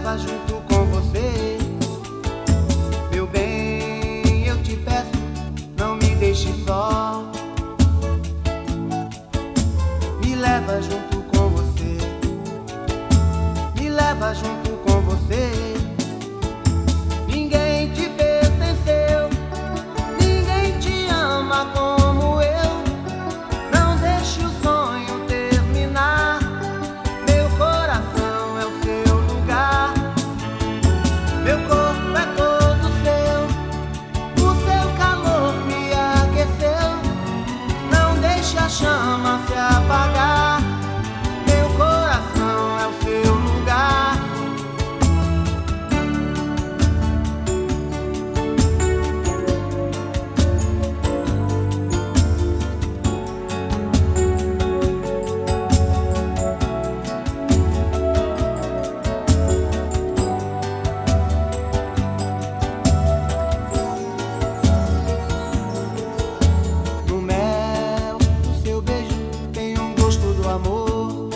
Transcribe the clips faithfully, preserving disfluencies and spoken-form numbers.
leva junto com você. Meu bem, eu te peço, não me deixe só. Me leva junto com você, me leva junto com você. Ninguém te pertenceu, ninguém te ama como eu. Não deixe o sonho terminar, meu coração é o seu lugar. Meu corpo é todo seu, o seu calor me aqueceu. Não deixe a chama se apagar, meu coração é o seu lugar. No mel do seu beijo tem um gosto do amor.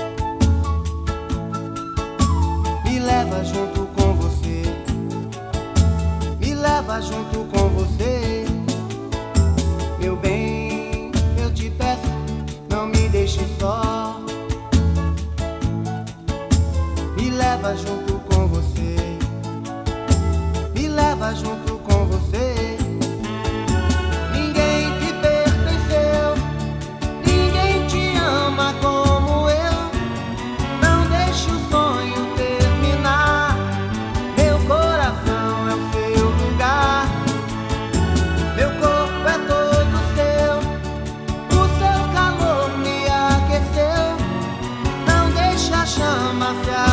Me leva junto com você, me leva junto com você. Meu bem, eu te peço, não me deixe só. Me leva junto com você, me leva junto com você. Ninguém te pertenceu, ninguém te ama como eu. Não deixe o sonho terminar, meu coração é o seu lugar. Meu corpo é todo seu, o seu calor me aqueceu. Não deixe a chama se